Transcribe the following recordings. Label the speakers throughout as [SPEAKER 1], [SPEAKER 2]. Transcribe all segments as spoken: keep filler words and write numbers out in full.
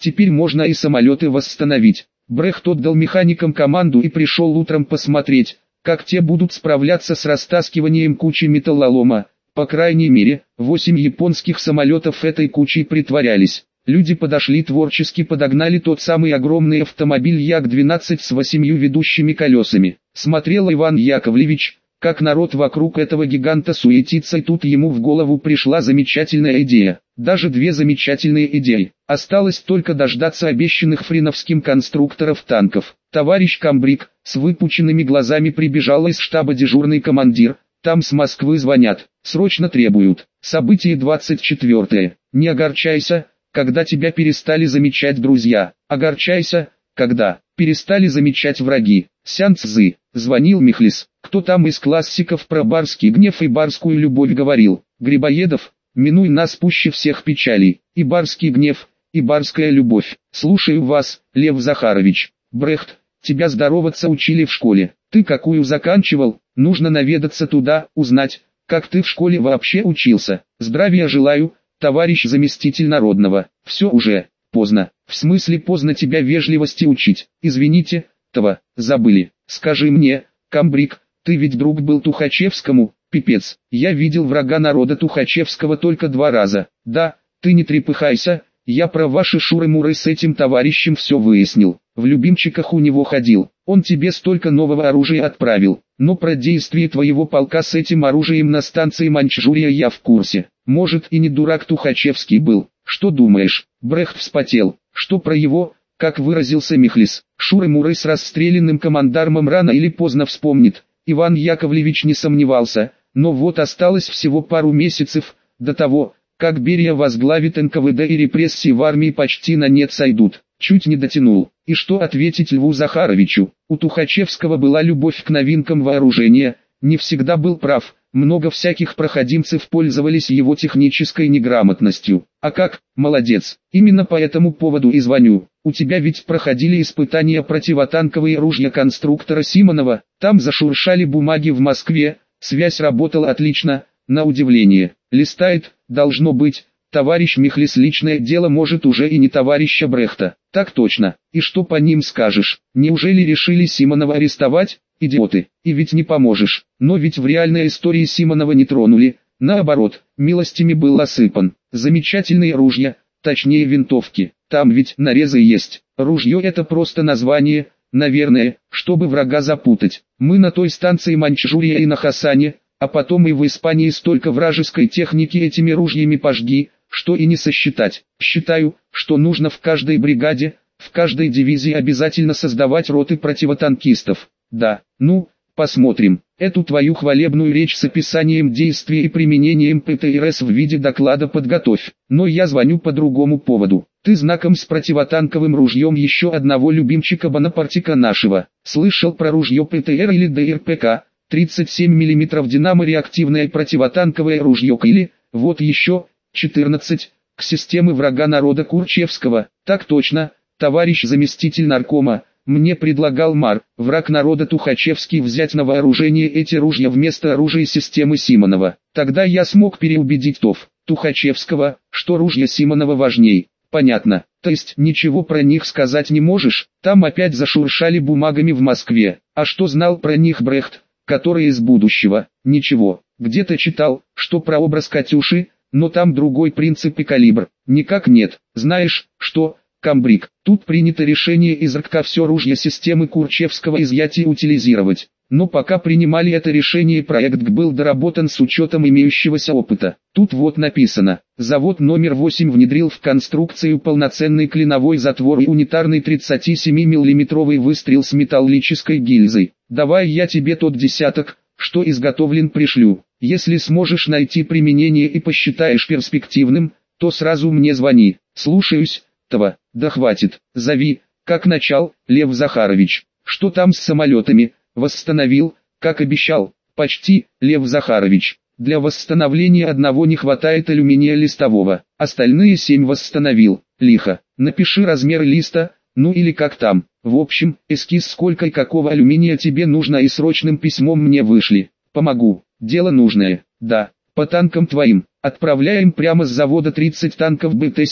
[SPEAKER 1] теперь можно и самолеты восстановить. Брехт отдал механикам команду и пришел утром посмотреть, как те будут справляться с растаскиванием кучи металлолома. По крайней мере, восемь японских самолетов этой кучей притворялись. Люди подошли творчески подогнали тот самый огромный автомобиль Як двенадцать с восемью ведущими колесами. Смотрел Иван Яковлевич, как народ вокруг этого гиганта суетится, и тут ему в голову пришла замечательная идея. Даже две замечательные идеи. Осталось только дождаться обещанных фриновским конструкторов танков. Товарищ комбриг, с выпученными глазами прибежал из штаба дежурный командир. Там с Москвы звонят, срочно требуют. Событие двадцать четвёртое. Не огорчайся, когда тебя перестали замечать друзья. Огорчайся, когда перестали замечать враги. Сян Цзы, звонил Михлис. Кто там из классиков про барский гнев и барскую любовь говорил? Грибоедов, минуй нас пуще всех печалей. И барский гнев, и барская любовь. Слушаю вас, Лев Захарович. Брехт, тебя здороваться учили в школе. Ты какую заканчивал? Нужно наведаться туда, узнать, как ты в школе вообще учился. Здравия желаю, товарищ заместитель народного. Все уже поздно. В смысле поздно тебя вежливости учить. Извините, того, забыли. Скажи мне, комбриг, ты ведь друг был Тухачевскому? Пипец, я видел врага народа Тухачевского только два раза. Да, ты не трепыхайся, я про ваши шуры-муры с этим товарищем все выяснил. В любимчиках у него ходил, он тебе столько нового оружия отправил. Но про действие твоего полка с этим оружием на станции Маньчжурия я в курсе. Может, и не дурак Тухачевский был. Что думаешь? Брехт вспотел. Что про его, как выразился Михлис, шуры-муры с расстрелянным командармом рано или поздно вспомнит. Иван Яковлевич не сомневался, но вот осталось всего пару месяцев до того, как Берия возглавит эн ка вэ дэ и репрессии в армии почти на нет сойдут. Чуть не дотянул. И что ответить Льву Захаровичу? У Тухачевского была любовь к новинкам вооружения, не всегда был прав, много всяких проходимцев пользовались его технической неграмотностью. А как, молодец, именно по этому поводу и звоню. У тебя ведь проходили испытания противотанковые ружья конструктора Симонова, там зашуршали бумаги в Москве, связь работала отлично, на удивление. Листает, должно быть, товарищ Михлис личное дело, может уже и не товарища Брехта. Так точно. И что по ним скажешь? Неужели решили Симонова арестовать? Идиоты. И ведь не поможешь. Но ведь в реальной истории Симонова не тронули. Наоборот, милостями был осыпан. Замечательные ружья, точнее винтовки. Там ведь нарезы есть. Ружье это просто название, наверное, чтобы врага запутать. Мы на той станции Маньчжурия и на Хасане, а потом и в Испании столько вражеской техники этими ружьями пожги, что и не сосчитать. Считаю, что нужно в каждой бригаде, в каждой дивизии обязательно создавать роты противотанкистов. Да, ну, посмотрим. Эту твою хвалебную речь с описанием действий и применением пэ тэ эр эс в виде доклада подготовь. Но я звоню по другому поводу. Ты знаком с противотанковым ружьем еще одного любимчика Бонапартика нашего. Слышал про ружье пэ тэ эр или дэ эр пэ ка? тридцать семь миллиметров динамо-реактивное противотанковое ружье или, вот еще, четырнадцать, к системе врага народа Курчевского. Так точно, товарищ заместитель наркома, мне предлагал МАР, враг народа Тухачевский, взять на вооружение эти ружья вместо оружия системы Симонова. Тогда я смог переубедить ТОВ Тухачевского, что ружья Симонова важней. Понятно, то есть ничего про них сказать не можешь? Там опять зашуршали бумагами в Москве. А что знал про них Брехт, который из будущего? Ничего. Где-то читал, что про образ Катюши, но там другой принцип и калибр. Никак нет. Знаешь, что, комбриг, тут принято решение из РККА все ружья системы Курчевского изъять и утилизировать. Но пока принимали это решение, проект был доработан с учетом имеющегося опыта. Тут вот написано: завод номер восемь внедрил в конструкцию полноценный клиновой затвор и унитарный тридцатисемимиллиметровый выстрел с металлической гильзой. Давай я тебе тот десяток, что изготовлен, пришлю. Если сможешь найти применение и посчитаешь перспективным, то сразу мне звони. Слушаюсь, того. Да хватит, зови, как начал, Лев Захарович. Что там с самолетами? Восстановил, как обещал? Почти, Лев Захарович. Для восстановления одного не хватает алюминия листового, остальные семь восстановил. Лихо. Напиши размер листа, ну или как там. В общем, эскиз сколько и какого алюминия тебе нужно и срочным письмом мне вышли. Помогу. Дело нужное. Да, по танкам твоим. Отправляем прямо с завода тридцать танков бэ тэ семь.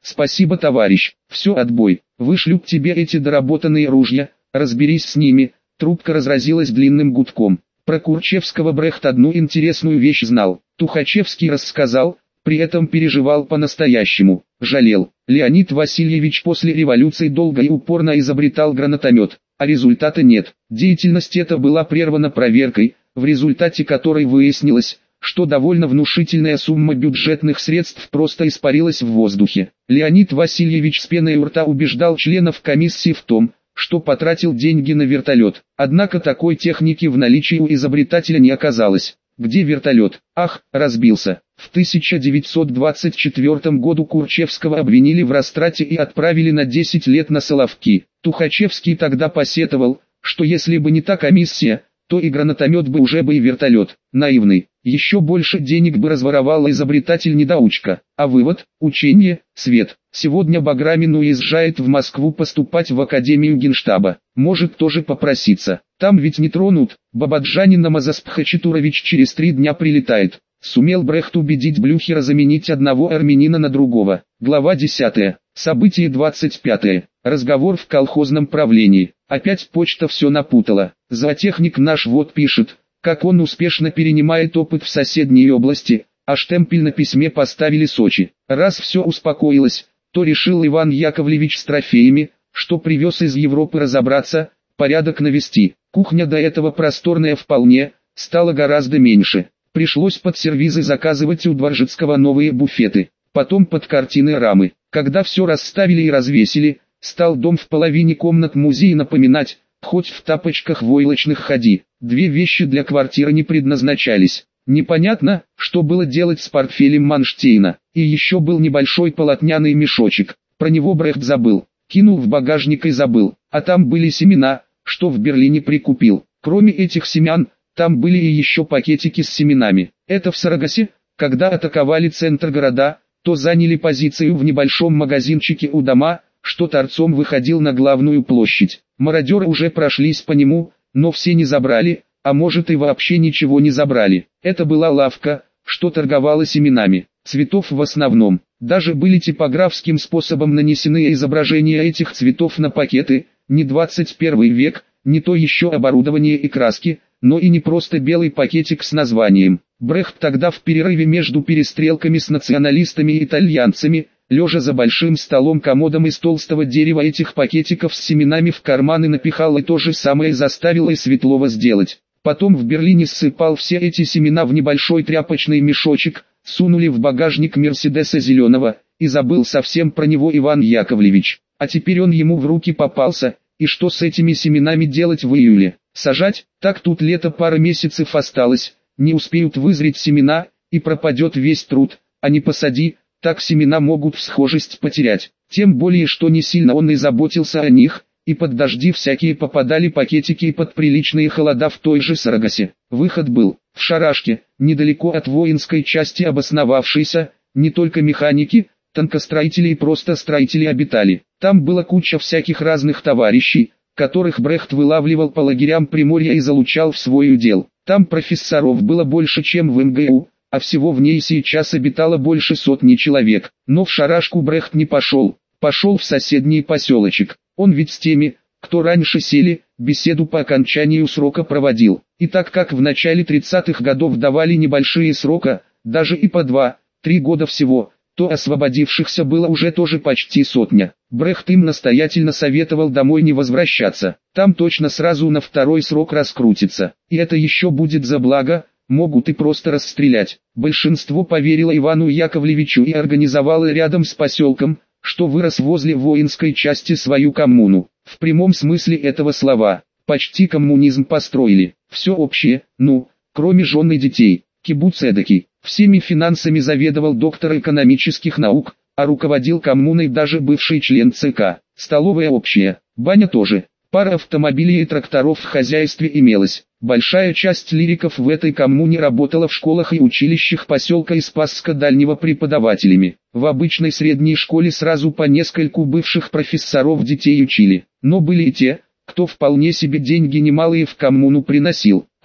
[SPEAKER 1] Спасибо, товарищ, все, отбой, вышлю к тебе эти доработанные ружья, разберись с ними. Трубка разразилась длинным гудком. Про Курчевского Брехт одну интересную вещь знал. Тухачевский рассказал, при этом переживал по-настоящему, жалел. Леонид Васильевич после революции долго и упорно изобретал гранатомет, а результата нет. Деятельность эта была прервана проверкой, в результате которой выяснилось, что довольно внушительная сумма бюджетных средств просто испарилась в воздухе. Леонид Васильевич с пеной у рта убеждал членов комиссии в том, что потратил деньги на вертолет. Однако такой техники в наличии у изобретателя не оказалось. Где вертолет? Ах, разбился. В тысяча девятьсот двадцать четвёртом году Курчевского обвинили в растрате и отправили на десять лет на Соловки. Тухачевский тогда посетовал, что если бы не та комиссия, то и гранатомет бы уже бы и вертолет. Наивный. Еще больше денег бы разворовал изобретатель-недоучка. А вывод – учение, свет. Сегодня Баграмин уезжает в Москву поступать в Академию Генштаба. Может тоже попроситься. Там ведь не тронут. Бабаджанин Намазаспхачатурович через три дня прилетает. Сумел Брехт убедить Блюхера заменить одного армянина на другого. Глава десятая. Событие двадцать пятое. Разговор в колхозном правлении. Опять почта все напутала. Зоотехник наш вот пишет, как он успешно перенимает опыт в соседней области, а штемпель на письме поставили Сочи. Раз все успокоилось, то решил Иван Яковлевич с трофеями, что привез из Европы, разобраться, порядок навести. Кухня до этого просторная вполне, стала гораздо меньше. Пришлось под сервизы заказывать у Дворжицкого новые буфеты, потом под картины рамы. Когда все расставили и развесили, стал дом в половине комнат музея напоминать, хоть в тапочках войлочных ходи. Две вещи для квартиры не предназначались. Непонятно, что было делать с портфелем Манштейна. И еще был небольшой полотняный мешочек. Про него Брехт забыл. Кинул в багажник и забыл. А там были семена, что в Берлине прикупил. Кроме этих семян, там были и еще пакетики с семенами. Это в Сарагасе, когда атаковали центр города, то заняли позицию в небольшом магазинчике у дома, что торцом выходил на главную площадь. Мародеры уже прошлись по нему, но все не забрали, а может и вообще ничего не забрали. Это была лавка, что торговала семенами, цветов в основном. Даже были типографским способом нанесены изображения этих цветов на пакеты. Не двадцать первый век, не то еще оборудование и краски, но и не просто белый пакетик с названием. Брехт тогда в перерыве между перестрелками с националистами и итальянцами, лежа за большим столом-комодом из толстого дерева, этих пакетиков с семенами в карманы напихал и то же самое заставил и Светлова сделать. Потом в Берлине ссыпал все эти семена в небольшой тряпочный мешочек, сунули в багажник Мерседеса зеленого, и забыл совсем про него Иван Яковлевич. А теперь он ему в руки попался, и что с этими семенами делать в июле? Сажать? Так тут лето, пара месяцев осталось, не успеют вызреть семена, и пропадет весь труд, а не посади, так семена могут всхожесть потерять. Тем более, что не сильно он и заботился о них, и под дожди всякие попадали пакетики и под приличные холода в той же Сарагасе. Выход был в Шарашке, недалеко от воинской части обосновавшейся, не только механики, танкостроители и просто строители обитали. Там была куча всяких разных товарищей, которых Брехт вылавливал по лагерям Приморья и залучал в свой удел. Там профессоров было больше, чем в эм гэ у, а всего в ней сейчас обитало больше сотни человек. Но в Шарашку Брехт не пошел, пошел в соседний поселочек. Он ведь с теми, кто раньше сели, беседу по окончанию срока проводил. И так как в начале тридцатых годов давали небольшие срока, даже и по два-три года всего, то освободившихся было уже тоже почти сотня. Брехт им настоятельно советовал домой не возвращаться. Там точно сразу на второй срок раскрутится. И это еще будет за благо, могут и просто расстрелять. Большинство поверило Ивану Яковлевичу и организовало рядом с поселком, что вырос возле воинской части, свою коммуну. В прямом смысле этого слова. Почти коммунизм построили. Все общее, ну, кроме жен и детей. Кибуц эдакий. Всеми финансами заведовал доктор экономических наук, а руководил коммуной даже бывший член ЦК. Столовая общая, баня тоже. Пара автомобилей и тракторов в хозяйстве имелась. Большая часть лириков в этой коммуне работала в школах и училищах поселка и Спасска Дальнего преподавателями. В обычной средней школе сразу по нескольку бывших профессоров детей учили. Но были и те, кто вполне себе деньги немалые в коммуну приносил.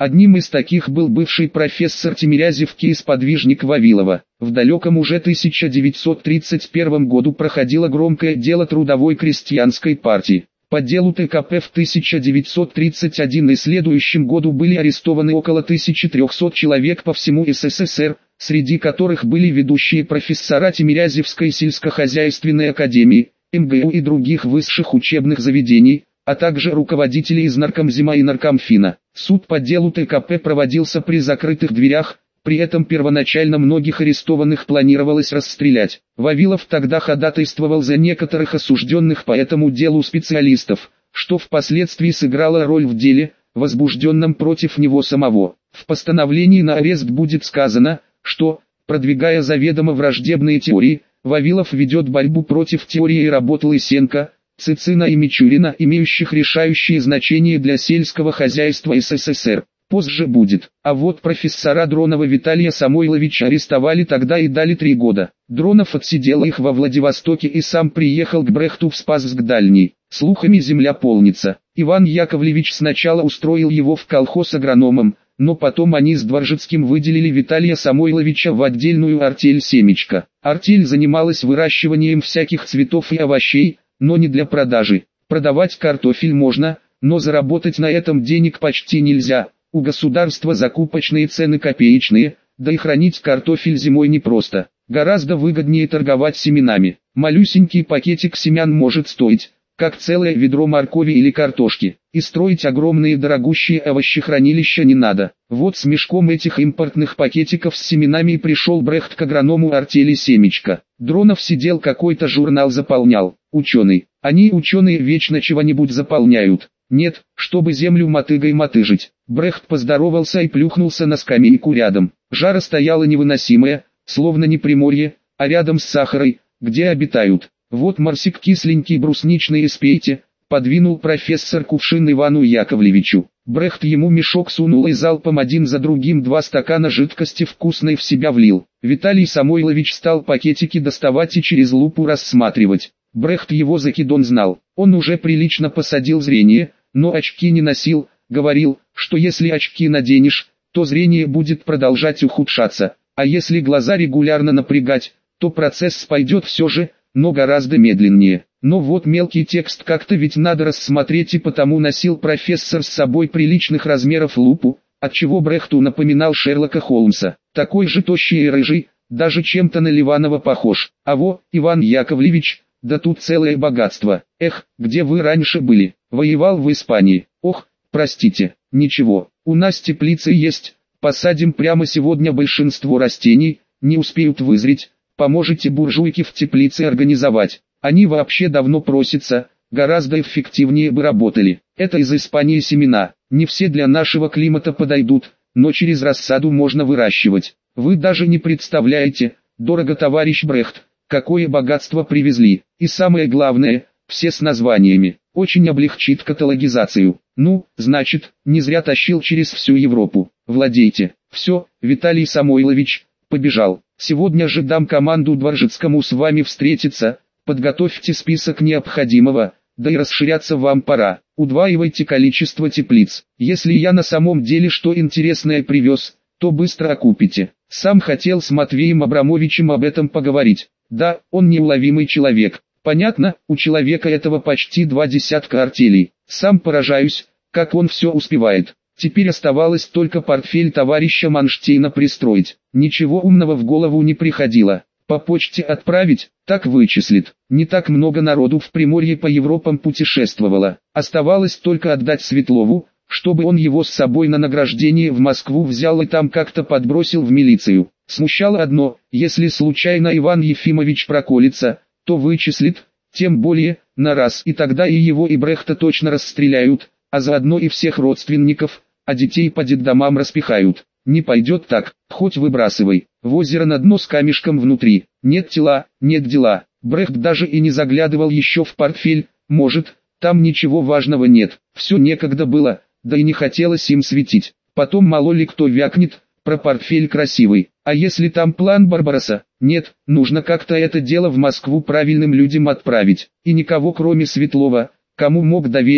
[SPEAKER 1] Одним из таких был бывший профессор Тимирязевки и сподвижник Вавилова. В далеком уже тысяча девятьсот тридцать первом году проходило громкое дело Трудовой крестьянской партии. По делу ТКП в тысяча девятьсот тридцать первом и следующем году были арестованы около тысячи трёхсот человек по всему СССР, среди которых были ведущие профессора Тимирязевской сельскохозяйственной академии, эм гэ у и других высших учебных заведений, а также руководители из Наркомзема и Наркомфина. Суд по делу ТКП проводился при закрытых дверях, при этом первоначально многих арестованных планировалось расстрелять. Вавилов тогда ходатайствовал за некоторых осужденных по этому делу специалистов, что впоследствии сыграло роль в деле, возбужденном против него самого. В постановлении на арест будет сказано, что, продвигая заведомо враждебные теории, Вавилов ведет борьбу против теории работ Лысенко, Цицина и Мичурина, имеющих решающее значение для сельского хозяйства СССР. Позже будет. А вот профессора Дронова Виталия Самойловича арестовали тогда и дали три года. Дронов отсидел их во Владивостоке и сам приехал к Брехту в Спасск-Дальний. Слухами земля полнится. Иван Яковлевич сначала устроил его в колхоз агрономом, но потом они с Дворжицким выделили Виталия Самойловича в отдельную артель «Семечко». Артель занималась выращиванием всяких цветов и овощей, но не для продажи. Продавать картофель можно, но заработать на этом денег почти нельзя. У государства закупочные цены копеечные, да и хранить картофель зимой непросто. Гораздо выгоднее торговать семенами. Малюсенький пакетик семян может стоить, как целое ведро моркови или картошки. И строить огромные дорогущие овощехранилища не надо. Вот с мешком этих импортных пакетиков с семенами и пришел Брехт к агроному артели «Семечко». Дронов сидел, какой-то журнал заполнял. Ученый. Они, ученые, вечно чего-нибудь заполняют. Нет, чтобы землю мотыгой мотыжить. Брехт поздоровался и плюхнулся на скамейку рядом. Жара стояла невыносимая, словно не Приморье, а рядом с Сахарой, где обитают. Вот морсик кисленький брусничный испейте, подвинул профессор кувшин Ивану Яковлевичу. Брехт ему мешок сунул и залпом один за другим два стакана жидкости вкусной в себя влил. Виталий Самойлович стал пакетики доставать и через лупу рассматривать. Брехт его закидон знал. Он уже прилично посадил зрение, но очки не носил, говорил, что если очки наденешь, то зрение будет продолжать ухудшаться, а если глаза регулярно напрягать, то процесс пойдет все же, но гораздо медленнее. Но вот мелкий текст как-то ведь надо рассмотреть, и потому носил профессор с собой приличных размеров лупу, отчего Брехту напоминал Шерлока Холмса. Такой же тощий и рыжий, даже чем-то на Ливанова похож. А во, Иван Яковлевич, да тут целое богатство. Эх, где вы раньше были? Воевал в Испании. Ох, простите, ничего, у нас теплицы есть, посадим прямо сегодня большинство растений, не успеют вызреть, поможете буржуйки в теплице организовать. Они вообще давно просятся, гораздо эффективнее бы работали. Это из Испании семена, не все для нашего климата подойдут, но через рассаду можно выращивать. Вы даже не представляете, дорого, товарищ Брехт, какое богатство привезли. И самое главное, все с названиями. Очень облегчит каталогизацию. Ну, значит, не зря тащил через всю Европу. Владейте. Все, Виталий Самойлович, побежал. Сегодня же дам команду Дворжицкому с вами встретиться. Подготовьте список необходимого, да и расширяться вам пора. Удваивайте количество теплиц. Если я на самом деле что интересное привез, то быстро окупите. Сам хотел с Матвеем Абрамовичем об этом поговорить. Да, он неуловимый человек. Понятно, у человека этого почти два десятка артелей. Сам поражаюсь, как он все успевает. Теперь оставалось только портфель товарища Манштейна пристроить. Ничего умного в голову не приходило. По почте отправить, так вычислит. Не так много народу в Приморье по Европам путешествовало. Оставалось только отдать Светлову, чтобы он его с собой на награждение в Москву взял и там как-то подбросил в милицию. Смущало одно: если случайно Иван Ефимович проколется, то вычислит, тем более, на раз, и тогда и его, и Брехта точно расстреляют, а заодно и всех родственников, а детей по детдомам распихают. Не пойдет так, хоть выбрасывай. В озеро на дно с камешком внутри. Нет тела, нет дела. Брехт даже и не заглядывал еще в портфель, может, там ничего важного нет. Все некогда было, да и не хотелось им светить. Потом мало ли кто вякнет, про портфель красивый. А если там план Барбаросса? Нет, нужно как-то это дело в Москву правильным людям отправить. И никого кроме Светлова, кому мог доверить,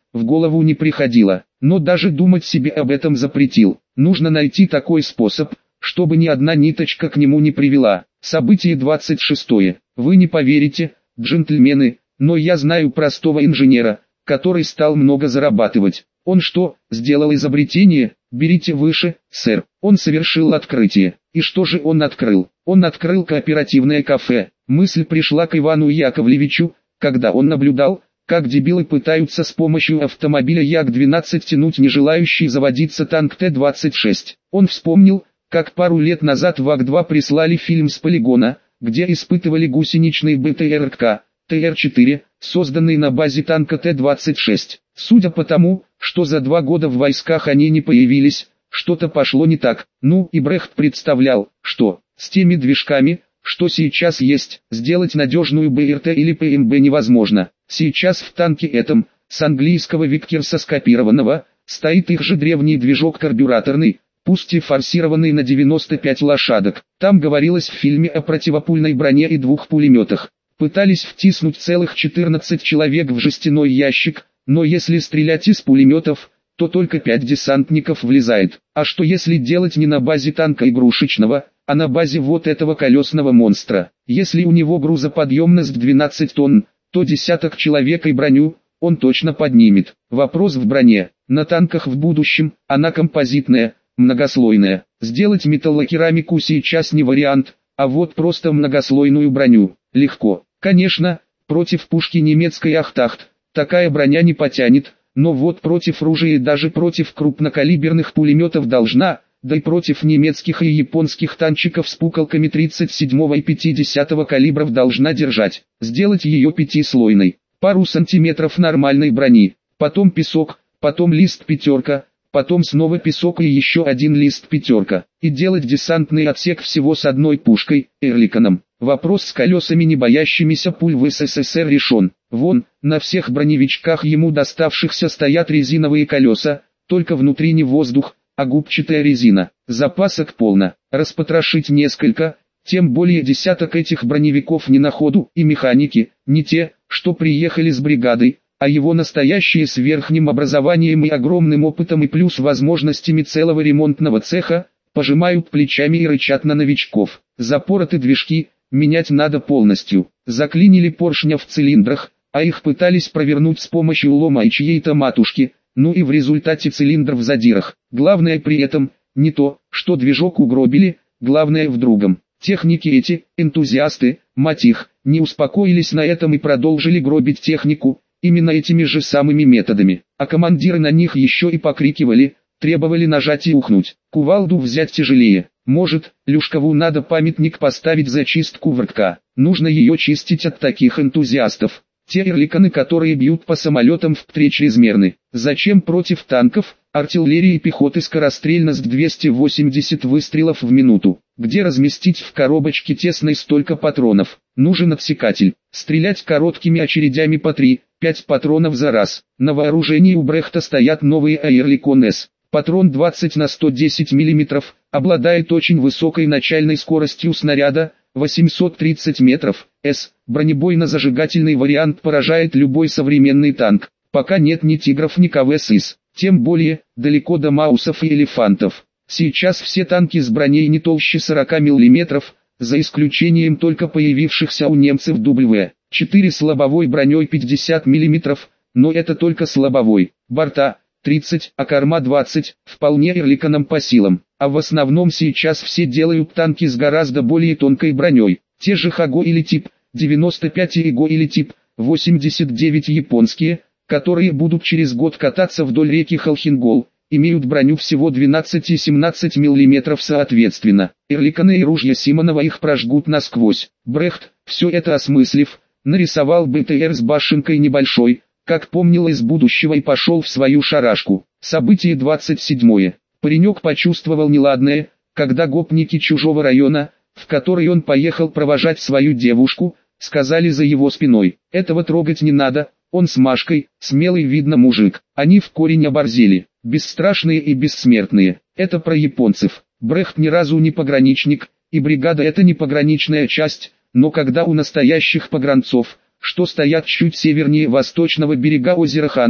[SPEAKER 1] в голову не приходило, но даже думать себе об этом запретил. Нужно найти такой способ, чтобы ни одна ниточка к нему не привела. Событие двадцать шестое. Вы не поверите, джентльмены, но я знаю простого инженера, который стал много зарабатывать. Он что, сделал изобретение? Берите выше, сэр. Он совершил открытие. И что же он открыл? Он открыл кооперативное кафе. Мысль пришла к Ивану Яковлевичу, когда он наблюдал, как дебилы пытаются с помощью автомобиля Як двенадцать тянуть не желающий заводиться танк Т двадцать шесть. Он вспомнил, как пару лет назад Вак два прислали фильм с полигона, где испытывали гусеничный БТРК Т Р четыре, созданный на базе танка Т двадцать шесть. Судя по тому, что за два года в войсках они не появились, что-то пошло не так. Ну и Брехт представлял, что с теми движками, что сейчас есть, сделать надежную Б Р Т или П М Б невозможно. Сейчас в танке этом, с английского Виккерса скопированного, стоит их же древний движок карбюраторный, пусть и форсированный на девяносто пять лошадок. Там говорилось в фильме о противопульной броне и двух пулеметах. Пытались втиснуть целых четырнадцать человек в жестяной ящик, но если стрелять из пулеметов, то только пять десантников влезает. А что если делать не на базе танка игрушечного, а на базе вот этого колесного монстра? Если у него грузоподъемность двенадцать тонн, то десяток человек и броню он точно поднимет. Вопрос в броне. На танках в будущем она композитная, многослойная. Сделать металлокерамику сейчас не вариант, а вот просто многослойную броню легко. Конечно, против пушки немецкой Ахтахт такая броня не потянет, но вот против ружей и даже против крупнокалиберных пулеметов должна, да и против немецких и японских танчиков с пукалками тридцать седьмого и пятидесятого калибров должна держать. Сделать ее пятислойной, пару сантиметров нормальной брони, потом песок, потом лист пятерка, потом снова песок и еще один лист пятерка, и делать десантный отсек всего с одной пушкой, Эрликоном. Вопрос с колесами, не боящимися пуль, в С С С Р решен. Вон, на всех броневичках ему доставшихся стоят резиновые колеса, только внутри не воздух, а губчатая резина. Запасок полно, распотрошить несколько, тем более десяток этих броневиков не на ходу, и механики, не те, что приехали с бригадой, а его настоящие с верхним образованием и огромным опытом и плюс возможностями целого ремонтного цеха, пожимают плечами и рычат на новичков. Запороты движки, менять надо полностью. Заклинили поршня в цилиндрах, а их пытались провернуть с помощью лома и чьей-то матушки, ну и в результате цилиндр в задирах. Главное при этом, не то, что движок угробили, главное в другом. Техники эти, энтузиасты, мать их, не успокоились на этом и продолжили гробить технику, именно этими же самыми методами. А командиры на них еще и покрикивали, требовали нажать и ухнуть. Кувалду взять тяжелее. Может, Люшкову надо памятник поставить за чистку ВРК. Нужно ее чистить от таких энтузиастов. Те эрликоны, которые бьют по самолетам в ПТРЕ, чрезмерны. Зачем против танков, артиллерии и пехоты скорострельно с двести восемьдесят выстрелов в минуту? Где разместить в коробочке тесной столько патронов? Нужен отсекатель. Стрелять короткими очередями по три-пять патронов за раз. На вооружении у Брехта стоят новые Эрликон С. Патрон двадцать на сто десять миллиметров, обладает очень высокой начальной скоростью снаряда, восемьсот тридцать метров, С. Бронебойно-зажигательный вариант поражает любой современный танк. Пока нет ни тигров, ни КВ-СИС, тем более, далеко до маусов и элефантов. Сейчас все танки с броней не толще сорока миллиметров, за исключением только появившихся у немцев дабл ю четыре с лобовой броней пятьдесят миллиметров, но это только с лобовой. Борта тридцать, а корма двадцать, вполне эрликоном по силам. А в основном сейчас все делают танки с гораздо более тонкой броней. Те же Хаго или Тип девяносто пять и Иго или Тип восемьдесят девять японские, которые будут через год кататься вдоль реки Халхингол, имеют броню всего двенадцать и семнадцать миллиметров соответственно. Эрликоны и ружья Симонова их прожгут насквозь. Брехт, все это осмыслив, нарисовал БТР с башенкой небольшой, как помнил из будущего, и пошел в свою шарашку. Событие двадцать седьмое. Паренек почувствовал неладное, когда гопники чужого района, в который он поехал провожать свою девушку, сказали за его спиной: «Этого трогать не надо, он с Машкой, смелый видно мужик». Они в корень оборзели, бесстрашные и бессмертные. Это про японцев. Брехт ни разу не пограничник, и бригада это не пограничная часть, но когда у настоящих погранцов, что стоят чуть севернее восточного берега озера Ханка,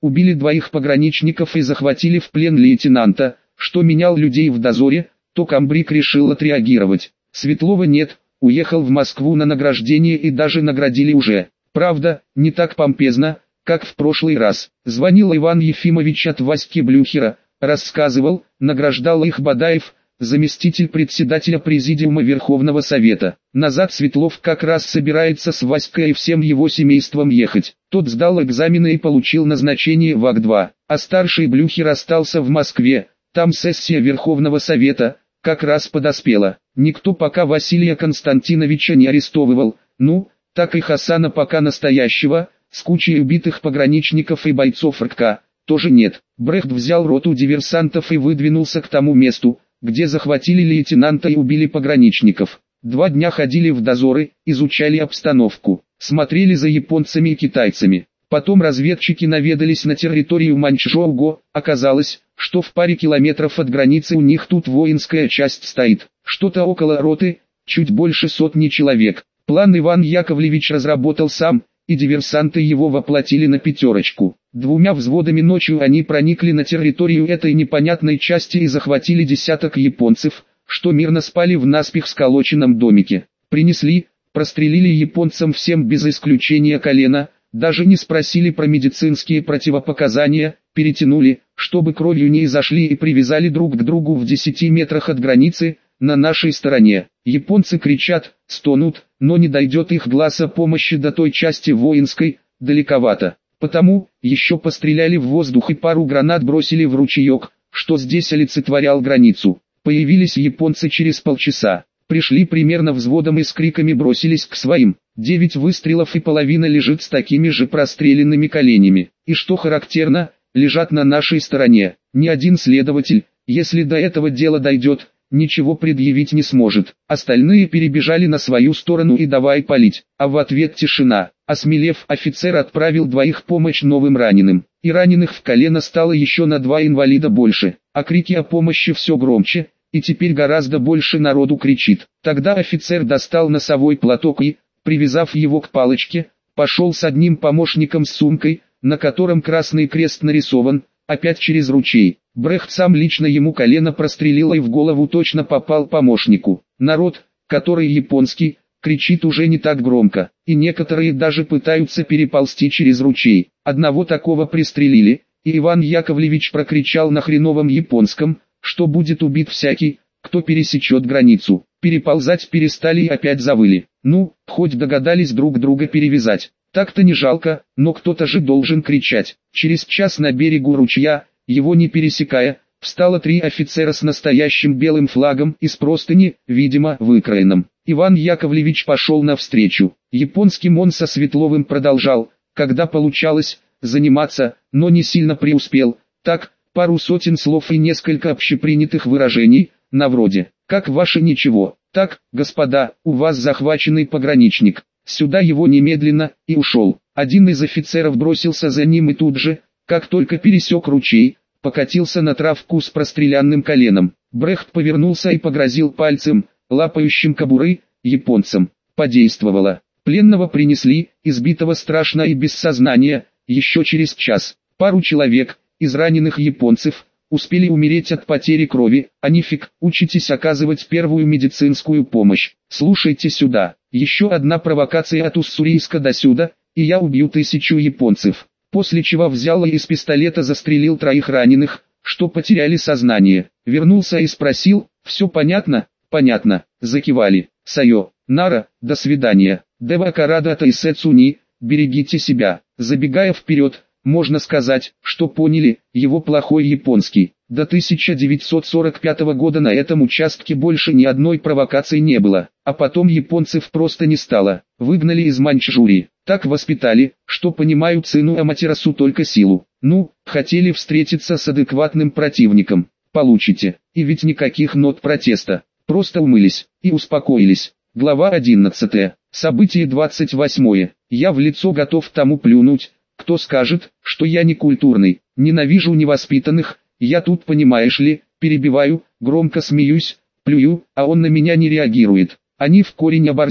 [SPEAKER 1] убили двоих пограничников и захватили в плен лейтенанта, что менял людей в дозоре, то комбриг решил отреагировать. Светлова нет, уехал в Москву на награждение и даже наградили уже. Правда, не так помпезно, как в прошлый раз. Звонил Иван Ефимович от Васьки Блюхера, рассказывал, награждал их Бадаев, заместитель председателя Президиума Верховного Совета. Назад Светлов как раз собирается с Васькой и всем его семейством ехать. Тот сдал экзамены и получил назначение в АК-два, а старший Блюхер остался в Москве, там сессия Верховного Совета, как раз подоспела. Никто пока Василия Константиновича не арестовывал, ну, так и Хасана пока настоящего, с кучей убитых пограничников и бойцов РК, тоже нет. Брехт взял роту диверсантов и выдвинулся к тому месту, где захватили лейтенанта и убили пограничников. Два дня ходили в дозоры, изучали обстановку, смотрели за японцами и китайцами. Потом разведчики наведались на территорию Маньчжоу-го, оказалось, что в паре километров от границы у них тут воинская часть стоит, что-то около роты, чуть больше сотни человек. План Иван Яковлевич разработал сам, и диверсанты его воплотили на пятерочку. Двумя взводами ночью они проникли на территорию этой непонятной части и захватили десяток японцев, что мирно спали в наспех сколоченном домике. Принесли, прострелили японцам всем без исключения колено, даже не спросили про медицинские противопоказания, перетянули, чтобы кровью не изошли, и привязали друг к другу в десяти метрах от границы, на нашей стороне. Японцы кричат, стонут, но не дойдет их глаз о помощи до той части воинской, далековато. Потому, еще постреляли в воздух и пару гранат бросили в ручеек, что здесь олицетворял границу. Появились японцы через полчаса. Пришли примерно взводом и с криками бросились к своим. Девять выстрелов и половина лежит с такими же простреленными коленями. И что характерно, лежат на нашей стороне. Ни один следователь, если до этого дело дойдет, ничего предъявить не сможет. Остальные перебежали на свою сторону и давай палить, а в ответ тишина. Осмелев, офицер отправил двоих помощь новым раненым, и раненых в колено стало еще на два инвалида больше, а крики о помощи все громче, и теперь гораздо больше народу кричит. Тогда офицер достал носовой платок и, привязав его к палочке, пошел с одним помощником с сумкой, на котором красный крест нарисован, опять через ручей. Брехт сам лично ему колено прострелил и в голову точно попал помощнику. Народ, который японский, кричит уже не так громко, и некоторые даже пытаются переползти через ручей. Одного такого пристрелили, и Иван Яковлевич прокричал на хреновом японском, что будет убит всякий, кто пересечет границу. Переползать перестали и опять завыли. Ну, хоть догадались друг друга перевязать. Так-то не жалко, но кто-то же должен кричать. Через час на берегу ручья, его не пересекая, встало три офицера с настоящим белым флагом из простыни, видимо, выкроенным. Иван Яковлевич пошел навстречу. Японским он со Светловым продолжал, когда получалось, заниматься, но не сильно преуспел. Так, пару сотен слов и несколько общепринятых выражений, на вроде «Как ваше ничего?», «Так, господа, у вас захваченный пограничник, сюда его немедленно», и ушел. Один из офицеров бросился за ним и тут же, как только пересек ручей, покатился на травку с простреленным коленом. Брехт повернулся и погрозил пальцем, лапающим кобуры, японцам. Подействовало. Пленного принесли, избитого страшно и без сознания, еще через час. Пару человек, из раненых японцев, успели умереть от потери крови, а нифиг, учитесь оказывать первую медицинскую помощь. Слушайте сюда, еще одна провокация от Уссурийска до сюда, и я убью тысячу японцев. После чего взял и из пистолета застрелил троих раненых, что потеряли сознание. Вернулся и спросил, все понятно? Понятно, закивали. Сайо, Нара, до свидания. Дева Карада Тайсэцуни, берегите себя. Забегая вперед, можно сказать, что поняли, его плохой японский. До тысяча девятьсот сорок пятого года на этом участке больше ни одной провокации не было, а потом японцев просто не стало, выгнали из Маньчжурии. Так воспитали, что понимают сыну Аматерасу только силу. Ну, хотели встретиться с адекватным противником, получите, и ведь никаких нот протеста, просто умылись, и успокоились. Глава одиннадцатая. Событие двадцать восьмое. Я в лицо готов тому плюнуть, кто скажет, что я не культурный, ненавижу невоспитанных, я тут, понимаешь ли, перебиваю, громко смеюсь, плюю, а он на меня не реагирует. Они в корень оборзели.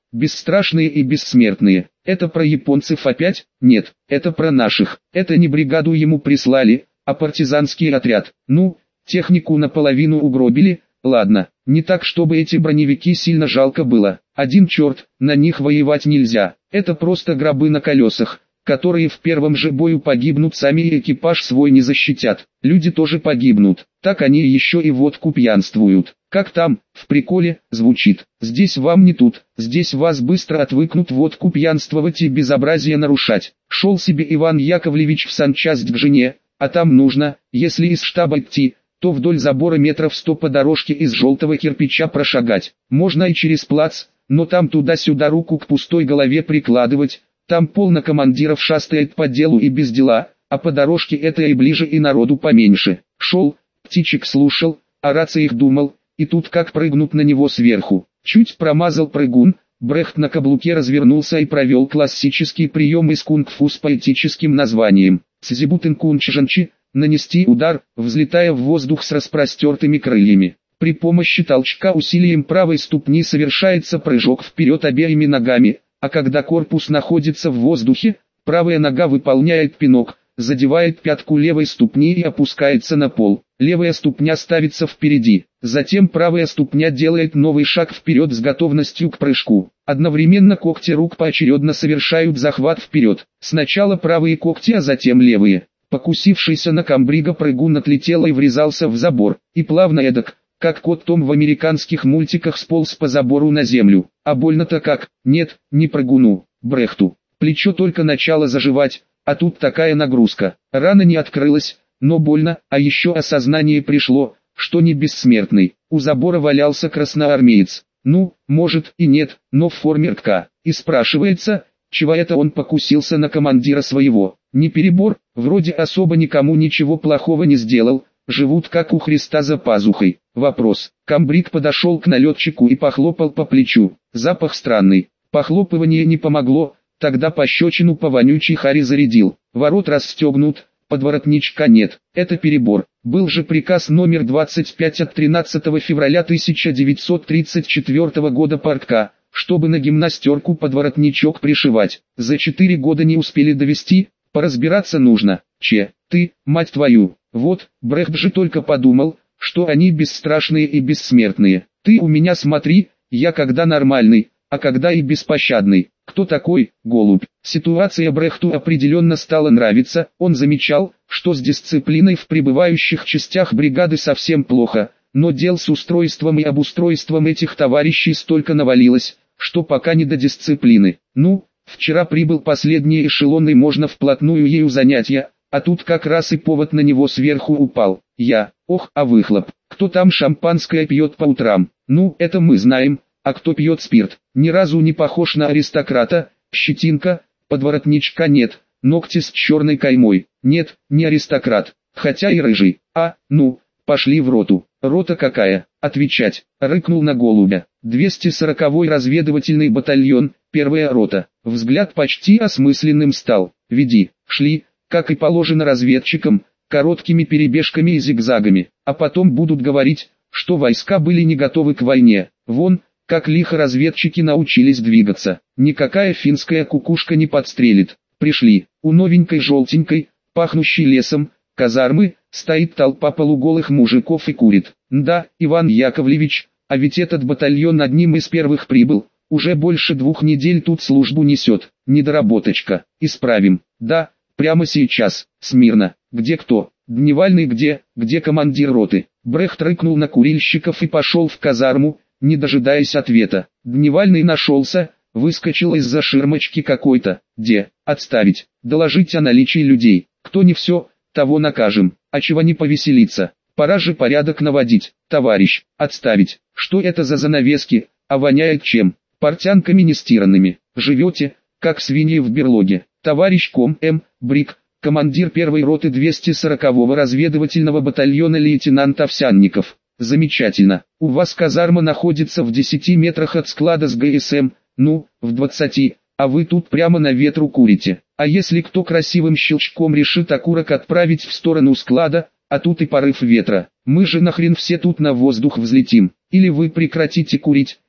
[SPEAKER 1] бесстрашные и бессмертные. Это про японцев опять? Нет, это про наших. Это не бригаду ему прислали, а партизанский отряд. Ну, технику наполовину угробили, ладно, не так чтобы эти броневики сильно жалко было. Один черт, на них воевать нельзя. Это просто гробы на колесах, которые в первом же бою погибнут сами и экипаж свой не защитят. Люди тоже погибнут, так они еще и водку пьянствуют. Как там, в приколе, звучит. Здесь вам не тут, здесь вас быстро отвыкнут водку пьянствовать и безобразие нарушать. Шел себе Иван Яковлевич в санчасть к жене, а там нужно, если из штаба идти, то вдоль забора метров сто по дорожке из желтого кирпича прошагать. Можно и через плац, но там туда-сюда руку к пустой голове прикладывать. Там полно командиров шастает по делу и без дела, а по дорожке это и ближе и народу поменьше. Шел, птичек слушал, о рациях думал, и тут как прыгнут на него сверху. Чуть промазал прыгун, Брехт на каблуке развернулся и провел классический прием из кунг-фу с поэтическим названием «Цзибутен-кунчжанчи», нанести удар, взлетая в воздух с распростертыми крыльями. При помощи толчка усилием правой ступни совершается прыжок вперед обеими ногами, а когда корпус находится в воздухе, правая нога выполняет пинок, задевает пятку левой ступни и опускается на пол. Левая ступня ставится впереди, затем правая ступня делает новый шаг вперед с готовностью к прыжку. Одновременно когти рук поочередно совершают захват вперед. Сначала правые когти, а затем левые. Покусившийся на комбрига прыгун отлетел и врезался в забор, и плавно эдак, как кот Том в американских мультиках, сполз по забору на землю. А больно-то как? Нет, не прыгуну, Брехту. Плечо только начало заживать, а тут такая нагрузка. Рана не открылась, но больно, а еще осознание пришло, что не бессмертный. У забора валялся красноармеец. Ну, может и нет, но в форме РК. И спрашивается, чего это он покусился на командира своего. Не перебор, вроде особо никому ничего плохого не сделал, живут как у Христа за пазухой. Вопрос. Комбриг подошел к налетчику и похлопал по плечу. Запах странный. Похлопывание не помогло, тогда пощечину по вонючей харе зарядил. Ворот расстегнут, подворотничка нет. Это перебор. Был же приказ номер двадцать пять от тринадцатого февраля тысяча девятьсот тридцать четвёртого года по РК, чтобы на гимнастерку подворотничок пришивать. За четыре года не успели довести, поразбираться нужно. Че, ты, мать твою. Вот, Брехт же только подумал, что они бесстрашные и бессмертные. Ты у меня смотри, я когда нормальный, а когда и беспощадный. Кто такой, голубь? Ситуация Брехту определенно стала нравиться. Он замечал, что с дисциплиной в прибывающих частях бригады совсем плохо, но дел с устройством и обустройством этих товарищей столько навалилось, что пока не до дисциплины. Ну, вчера прибыл последний эшелон и можно вплотную ею занятия, а тут как раз и повод на него сверху упал. Я, ох, а выхлоп. Кто там шампанское пьет по утрам? Ну, это мы знаем. А кто пьет спирт? Ни разу не похож на аристократа. Щетинка, подворотничка нет, ногти с черной каймой. Нет, не аристократ, хотя и рыжий. А, ну, пошли в роту. Рота какая? Отвечать. Рыкнул на голубя. двести сороковой разведывательный батальон, первая рота. Взгляд почти осмысленным стал. Веди. Шли, как и положено разведчикам, короткими перебежками и зигзагами. А потом будут говорить, что войска были не готовы к войне. Вон, как лихо разведчики научились двигаться. Никакая финская кукушка не подстрелит. Пришли. У новенькой желтенькой, пахнущей лесом, казармы, стоит толпа полуголых мужиков и курит. Да, Иван Яковлевич, а ведь этот батальон одним из первых прибыл. Уже больше двух недель тут службу несет. Недоработочка. Исправим. Да, прямо сейчас. Смирно. Где кто? Дневальный где? Где командир роты? Брехт рыкнул на курильщиков и пошел в казарму, не дожидаясь ответа. Дневальный нашелся, выскочил из-за ширмочки какой-то. Де? Отставить. Доложить о наличии людей. Кто не все, того накажем. А чего не повеселиться? Пора же порядок наводить. Товарищ, отставить. Что это за занавески, а воняет чем? Портянками нестиранными. Живете, как свиньи в берлоге. Товарищ ком М. Брик, командир первой роты двести сорокового разведывательного батальона лейтенант Овсянников. Замечательно. У вас казарма находится в десяти метрах от склада с ГСМ, ну, в двадцати, а вы тут прямо на ветру курите. А если кто красивым щелчком решит окурок отправить в сторону склада, а тут и порыв ветра, мы же нахрен все тут на воздух взлетим. Или вы прекратите курить,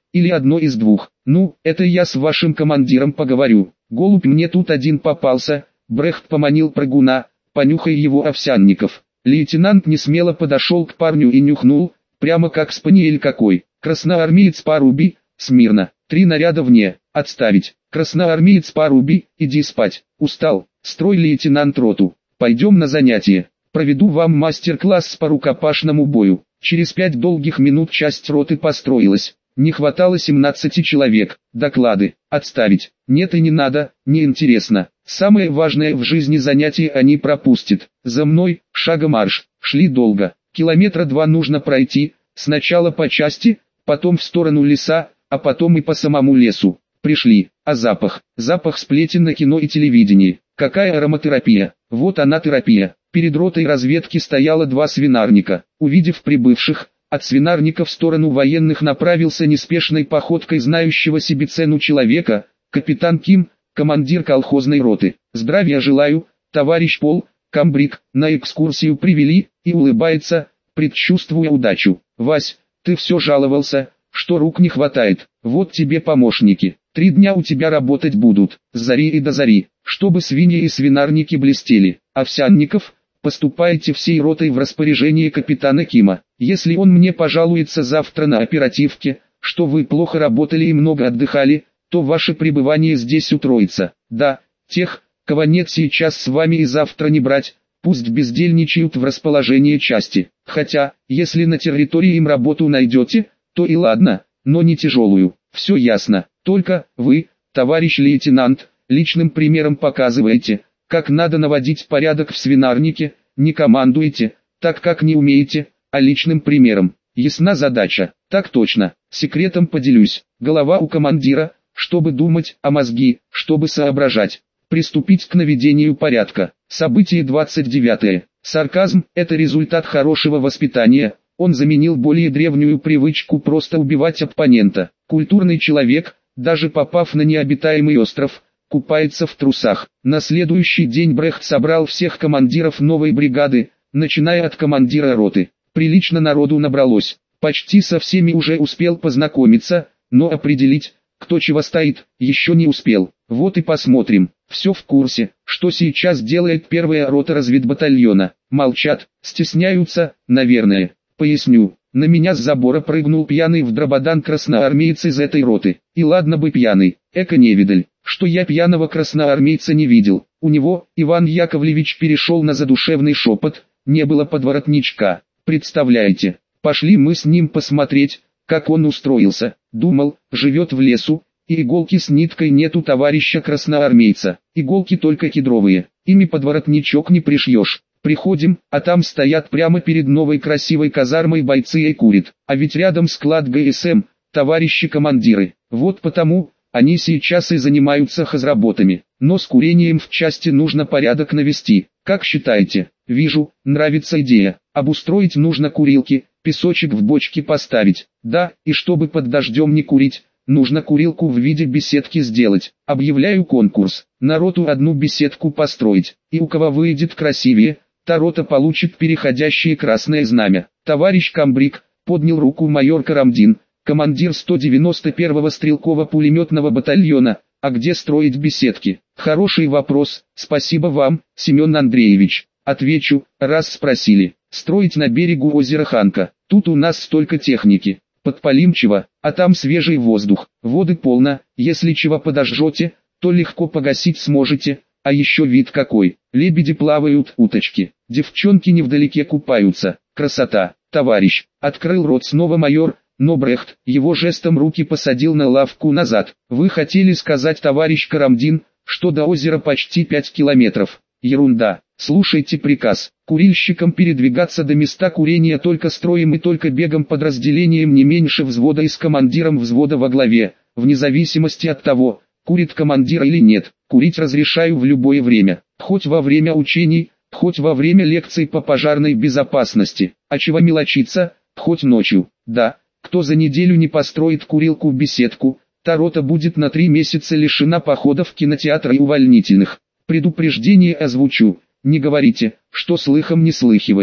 [SPEAKER 1] или одно из двух. Ну, это я с вашим командиром поговорю. Голубь, мне тут один попался. Брехт поманил прыгуна, понюхай его, Овсянников. Лейтенант несмело подошел к парню и нюхнул, прямо как спаниель какой. Красноармеец, поруби, смирно. Три наряда вне, отставить. Красноармеец, поруби, иди спать. Устал, строй, лейтенант, роту. Пойдем на занятие. Проведу вам мастер-класс по рукопашному бою. Через пять долгих минут часть роты построилась. Не хватало семнадцати человек. Доклады отставить. Нет и не надо, неинтересно. Самое важное в жизни занятие они пропустят. За мной, шагом марш. Шли долго. Километра два нужно пройти. Сначала по части, потом в сторону леса, а потом и по самому лесу. Пришли. А запах? Запах сплетен на кино и телевидении. Какая ароматерапия? Вот она терапия. Перед ротой разведки стояло два свинарника. Увидев прибывших, от свинарника в сторону военных направился неспешной походкой знающего себе цену человека, капитан Ким, командир колхозной роты. «Здравия желаю, товарищ Пол, комбриг, на экскурсию привели», и улыбается, предчувствуя удачу. «Вась, ты все жаловался, что рук не хватает, вот тебе помощники. Три дня у тебя работать будут, с зари и до зари, чтобы свиньи и свинарники блестели. Овсянников, поступайте всей ротой в распоряжение капитана Кима. Если он мне пожалуется завтра на оперативке, что вы плохо работали и много отдыхали, то ваше пребывание здесь утроится. Да, тех, кого нет сейчас с вами и завтра не брать, пусть бездельничают в расположении части. Хотя, если на территории им работу найдете, то и ладно, но не тяжелую. Все ясно. Только вы, товарищ лейтенант, личным примером показываете, как надо наводить порядок в свинарнике, не командуете, так как не умеете, а личным примером. Ясна задача? Так точно. Секретом поделюсь. Голова у командира, чтобы думать, а мозги, чтобы соображать. Приступить к наведению порядка. Событие двадцать девятое. Сарказм – это результат хорошего воспитания. Он заменил более древнюю привычку просто убивать оппонента. Культурный человек, даже попав на необитаемый остров, купается в трусах. На следующий день Брехт собрал всех командиров новой бригады, начиная от командира роты. Прилично народу набралось. Почти со всеми уже успел познакомиться, но определить, кто чего стоит, еще не успел. Вот и посмотрим. Все в курсе, что сейчас делает первая рота разведбатальона. Молчат, стесняются, наверное. Поясню. На меня с забора прыгнул пьяный в дрободан красноармеец из этой роты. И ладно бы пьяный, эко-невидаль, что я пьяного красноармейца не видел. У него, Иван Яковлевич, перешел на задушевный шепот, не было подворотничка. Представляете, пошли мы с ним посмотреть, как он устроился. Думал, живет в лесу, и иголки с ниткой нет у товарища красноармейца. Иголки только кедровые, ими подворотничок не пришьешь. Приходим, а там стоят прямо перед новой красивой казармой бойцы и курят. А ведь рядом склад ГСМ, товарищи командиры. Вот потому, они сейчас и занимаются хозработами. Но с курением в части нужно порядок навести. Как считаете? Вижу, нравится идея. Обустроить нужно курилки, песочек в бочке поставить. Да, и чтобы под дождем не курить, нужно курилку в виде беседки сделать. Объявляю конкурс. Народу одну беседку построить. И у кого выйдет красивее, та рота получит переходящее красное знамя. Товарищ комбриг, поднял руку майор Карамдин, командир сто девяносто первого стрелково-пулеметного батальона. А где строить беседки? Хороший вопрос, спасибо вам, Семен Андреевич. Отвечу, раз спросили. Строить на берегу озера Ханка. Тут у нас столько техники. Подпалимчиво, а там свежий воздух. Воды полно, если чего подожжете, то легко погасить сможете. А еще вид какой. Лебеди плавают, уточки. Девчонки невдалеке купаются. Красота, товарищ. Открыл рот снова майор, но Брехт его жестом руки посадил на лавку назад. Вы хотели сказать, товарищ Карамдин, что до озера почти пять километров. Ерунда. Слушайте приказ. Курильщикам передвигаться до места курения только строем и только бегом подразделением не меньше взвода и с командиром взвода во главе, вне зависимости от того, курит командир или нет. Курить разрешаю в любое время, хоть во время учений, хоть во время лекций по пожарной безопасности. А чего мелочиться, хоть ночью. Да, кто за неделю не построит курилку-беседку, та рота будет на три месяца лишена походов в кинотеатр и увольнительных. Предупреждение озвучу. Не говорите, что слыхом не слыхивали.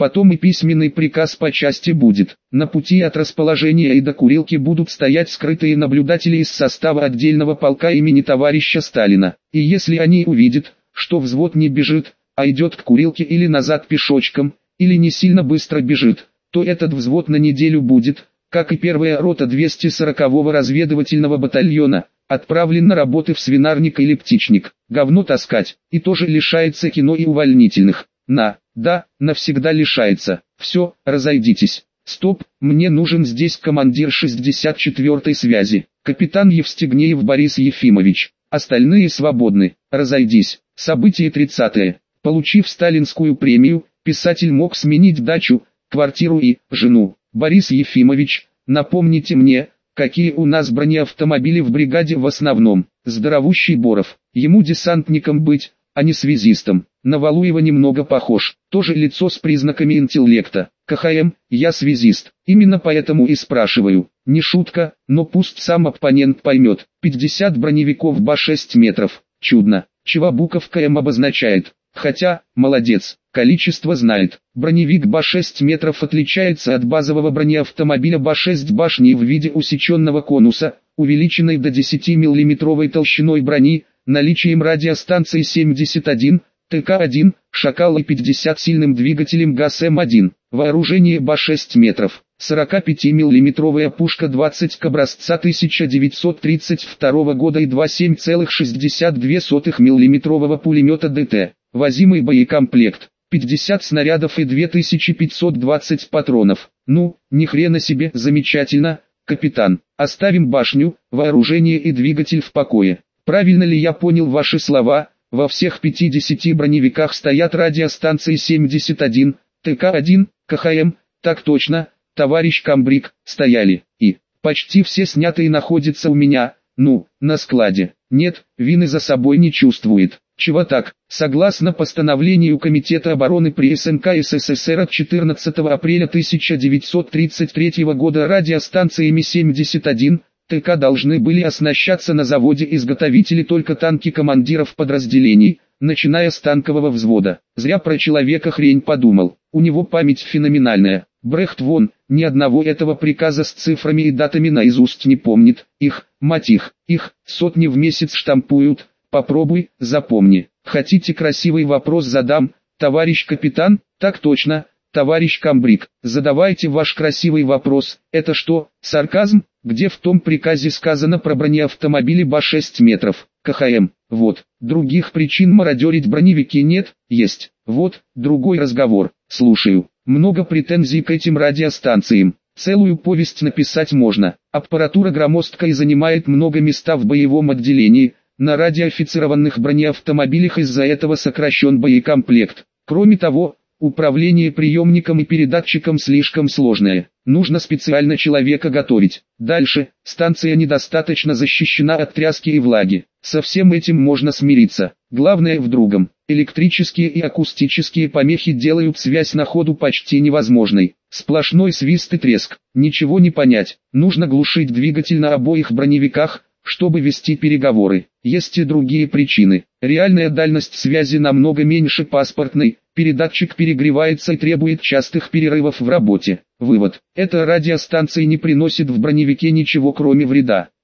[SPEAKER 1] Потом и письменный приказ по части будет. На пути от расположения и до курилки будут стоять скрытые наблюдатели из состава отдельного полка имени товарища Сталина. И если они увидят, что взвод не бежит, а идет к курилке или назад пешочком, или не сильно быстро бежит, то этот взвод на неделю будет, как и первая рота двухсот сорокового разведывательного батальона, отправлен на работы в свинарник или птичник, говно таскать, и тоже лишается кино и увольнительных. На, да, навсегда лишается. Все, разойдитесь. Стоп, мне нужен здесь командир шестьдесят четвёртой связи, капитан Евстигнеев Борис Ефимович. Остальные свободны. Разойдись. Событие тридцатое. Получив сталинскую премию, писатель мог сменить дачу, квартиру и жену. Борис Ефимович, напомните мне, какие у нас бронеавтомобили в бригаде в основном. Здоровущий Боров. Ему десантником быть, а не связистом. На Валуева немного похож. Тоже лицо с признаками интеллекта. КХМ, я связист. Именно поэтому и спрашиваю. Не шутка, но пусть сам оппонент поймет. пятьдесят броневиков БА шесть метров. Чудно. Чего буковка М обозначает? Хотя, молодец, количество знает. Броневик БА шесть метров отличается от базового бронеавтомобиля БА шесть башней в виде усеченного конуса, увеличенной до десятимиллиметровой толщиной брони, наличием радиостанции семьдесят один, ТК один, Шакал и пятьдесят сильным двигателем ГАЗ М один. Вооружение БА шесть метров. сорокапятимиллиметровая пушка двадцать к образца тысяча девятьсот тридцать второго года и два семь целых шестьдесят две сотых миллиметрового пулемета ДТ. Возимый боекомплект. пятьдесят снарядов и две тысячи пятьсот двадцать патронов. Ну, ни хрена себе, замечательно, капитан. Оставим башню, вооружение и двигатель в покое. Правильно ли я понял ваши слова? Во всех пятидесяти броневиках стоят радиостанции семьдесят один, ТК один, КХМ, так точно, товарищ комбриг, стояли, и почти все снятые находятся у меня, ну, на складе. Нет, вины за собой не чувствует. Чего так? Согласно постановлению Комитета обороны при СНК СССР от четырнадцатого апреля тысяча девятьсот тридцать третьего года радиостанциями семьдесят один, ТК должны были оснащаться на заводе-изготовителе только танки командиров подразделений, начиная с танкового взвода. Зря про человека хрень подумал, у него память феноменальная. Брехт вон, ни одного этого приказа с цифрами и датами наизусть не помнит, их, мать их, их, сотни в месяц штампуют, попробуй, запомни. Хотите красивый вопрос задам, товарищ капитан? Так точно, товарищ комбриг, задавайте ваш красивый вопрос. Это что, сарказм? Где в том приказе сказано про бронеавтомобили БА шесть метров? КХМ. Вот, других причин мародерить броневики нет, есть. Вот, другой разговор. Слушаю. Много претензий к этим радиостанциям. Целую повесть написать можно. Аппаратура громоздкая и занимает много места в боевом отделении. На радиоофицированных бронеавтомобилях из-за этого сокращен боекомплект. Кроме того, управление приемником и передатчиком слишком сложное. Нужно специально человека готовить. Дальше, станция недостаточно защищена от тряски и влаги. Со всем этим можно смириться. Главное в другом. Электрические и акустические помехи делают связь на ходу почти невозможной. Сплошной свист и треск. Ничего не понять. Нужно глушить двигатель на обоих броневиках, чтобы вести переговоры. Есть и другие причины. Реальная дальность связи намного меньше паспортной. Передатчик перегревается и требует частых перерывов в работе. Вывод. Эта радиостанция не приносит в броневике ничего кроме вреда.